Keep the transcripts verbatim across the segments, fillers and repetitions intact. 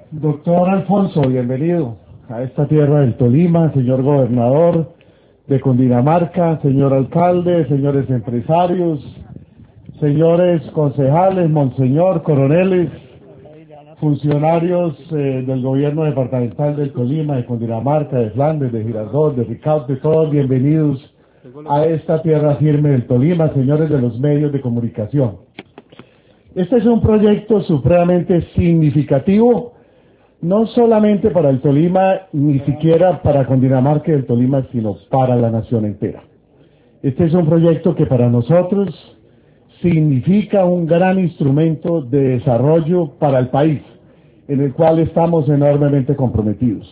Doctor Alfonso, bienvenido a esta tierra del Tolima, señor gobernador de Cundinamarca, señor alcalde, señores empresarios, señores concejales, monseñor, coroneles, funcionarios eh, del gobierno departamental del Tolima, de Cundinamarca, de Flandes, de Girardot, de Ricaurte, todos bienvenidos a esta tierra firme del Tolima, señores de los medios de comunicación. Este es un proyecto supremamente significativo, no solamente para el Tolima, ni siquiera para Cundinamarca y el Tolima, sino para la nación entera. Este es un proyecto que para nosotros significa un gran instrumento de desarrollo para el país, en el cual estamos enormemente comprometidos.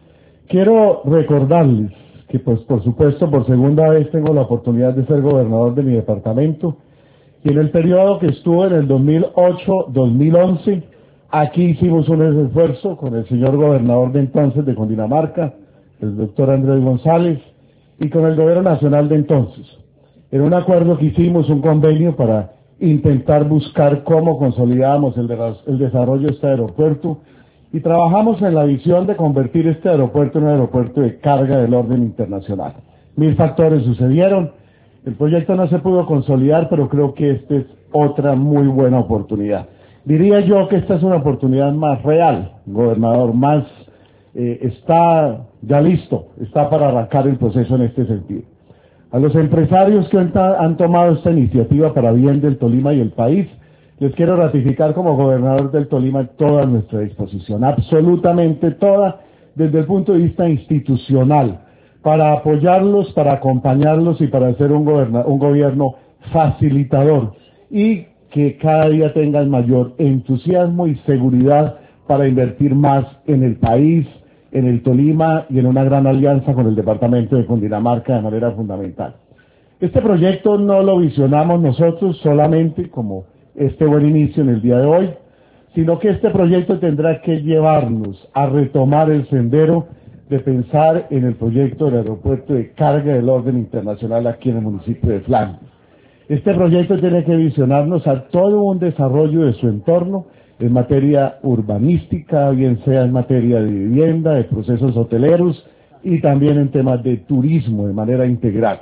Quiero recordarles que, pues, por supuesto, por segunda vez tengo la oportunidad de ser gobernador de mi departamento, y en el periodo que estuve en el dos mil ocho dos mil once, aquí hicimos un esfuerzo con el señor gobernador de entonces de Cundinamarca, el doctor Andrés González, y con el gobierno nacional de entonces. En un acuerdo que hicimos, un convenio para intentar buscar cómo consolidábamos el, de, el desarrollo de este aeropuerto, y trabajamos en la visión de convertir este aeropuerto en un aeropuerto de carga del orden internacional. Mil factores sucedieron, el proyecto no se pudo consolidar, pero creo que esta es otra muy buena oportunidad. Diría yo que esta es una oportunidad más real, gobernador, más eh, está ya listo, está para arrancar el proceso en este sentido. A los empresarios que han, han tomado esta iniciativa para bien del Tolima y el país, les quiero ratificar como gobernador del Tolima toda nuestra disposición, absolutamente toda, desde el punto de vista institucional, para apoyarlos, para acompañarlos y para ser un, un gobierno facilitador y que cada día tengan mayor entusiasmo y seguridad para invertir más en el país, en el Tolima y en una gran alianza con el departamento de Cundinamarca de manera fundamental. Este proyecto no lo visionamos nosotros solamente como este buen inicio en el día de hoy, sino que este proyecto tendrá que llevarnos a retomar el sendero de pensar en el proyecto del aeropuerto de carga del orden internacional aquí en el municipio de Flandes. Este proyecto tiene que visionarnos a todo un desarrollo de su entorno en materia urbanística, bien sea en materia de vivienda, de procesos hoteleros y también en temas de turismo de manera integral.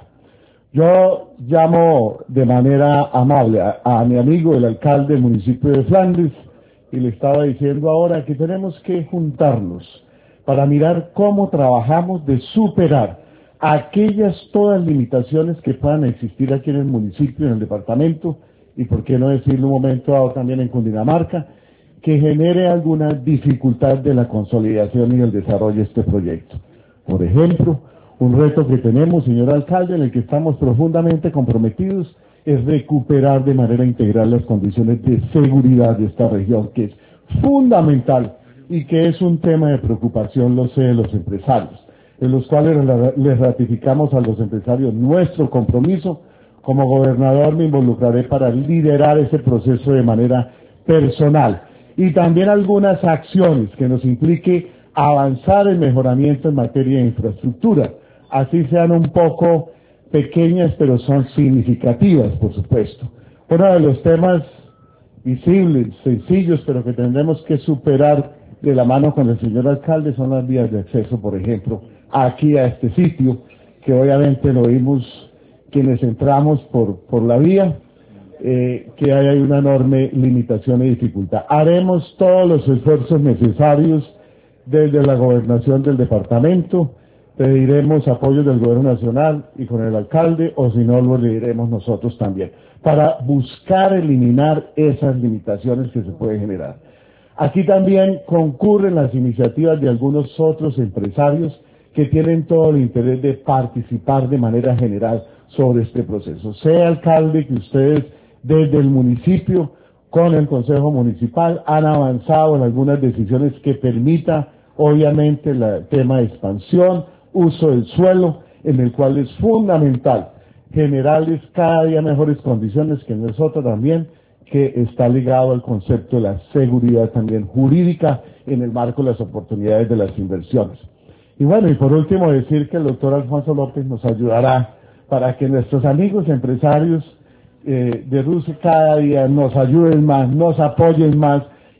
Yo llamo de manera amable a, a mi amigo el alcalde del municipio de Flandes y le estaba diciendo ahora que tenemos que juntarnos para mirar cómo trabajamos de superar aquellas todas limitaciones que puedan existir aquí en el municipio, en el departamento, y por qué no decirlo un momento dado también en Cundinamarca, que genere alguna dificultad de la consolidación y el desarrollo de este proyecto. Por ejemplo, un reto que tenemos, señor alcalde, en el que estamos profundamente comprometidos, es recuperar de manera integral las condiciones de seguridad de esta región, que es fundamental y que es un tema de preocupación, lo sé, de los empresarios, en los cuales les ratificamos a los empresarios nuestro compromiso. Como gobernador me involucraré para liderar ese proceso de manera personal y también algunas acciones que nos implique avanzar en mejoramiento en materia de infraestructura, así sean un poco pequeñas, pero son significativas, por supuesto. Uno de los temas visibles, sencillos, pero que tendremos que superar de la mano con el señor alcalde son las vías de acceso, por ejemplo, aquí a este sitio, que obviamente lo vimos quienes entramos por, por la vía, eh, que hay una enorme limitación y dificultad. Haremos todos los esfuerzos necesarios desde la gobernación del departamento, pediremos apoyo del gobierno nacional y con el alcalde, o si no lo diremos nosotros también, para buscar eliminar esas limitaciones que se pueden generar. Aquí también concurren las iniciativas de algunos otros empresarios que tienen todo el interés de participar de manera general sobre este proceso. Sea alcalde que ustedes desde el municipio con el Consejo Municipal han avanzado en algunas decisiones que permita obviamente el tema de expansión, uso del suelo, en el cual es fundamental generarles cada día mejores condiciones, que nosotros también, que está ligado al concepto de la seguridad también jurídica en el marco de las oportunidades de las inversiones. Y bueno, y por último decir que el doctor Alfonso López nos ayudará para que nuestros amigos empresarios eh, de Rusia cada día nos ayuden más, nos apoyen más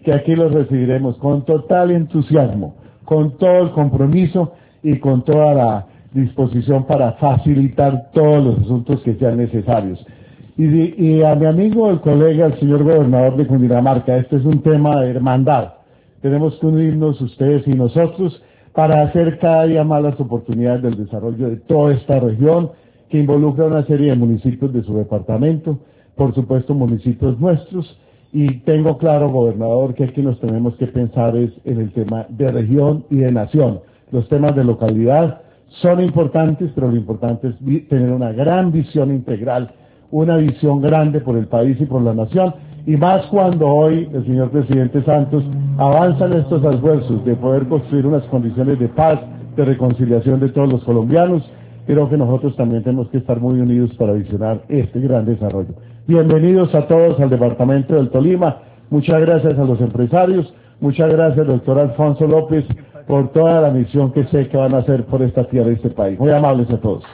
que aquí los recibiremos con total entusiasmo, con todo el compromiso y con toda la disposición para facilitar todos los asuntos que sean necesarios. Y, y a mi amigo, el colega, el señor gobernador de Cundinamarca, este es un tema de hermandad. Tenemos que unirnos ustedes y nosotros para hacer cada día más las oportunidades del desarrollo de toda esta región, que involucra una serie de municipios de su departamento, por supuesto municipios nuestros, y tengo claro, gobernador, que aquí nos tenemos que pensar es en el tema de región y de nación. Los temas de localidad son importantes, pero lo importante es vi- tener una gran visión integral, una visión grande por el país y por la nación, y más cuando hoy el señor presidente Santos avanza en estos esfuerzos de poder construir unas condiciones de paz, de reconciliación de todos los colombianos. Creo que nosotros también tenemos que estar muy unidos para visionar este gran desarrollo. Bienvenidos a todos al departamento del Tolima. Muchas gracias a los empresarios, muchas gracias, doctor Alfonso López, por toda la misión que sé que van a hacer por esta tierra y este país. Muy amables a todos.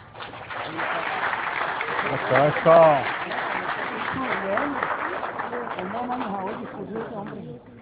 Esto, esto.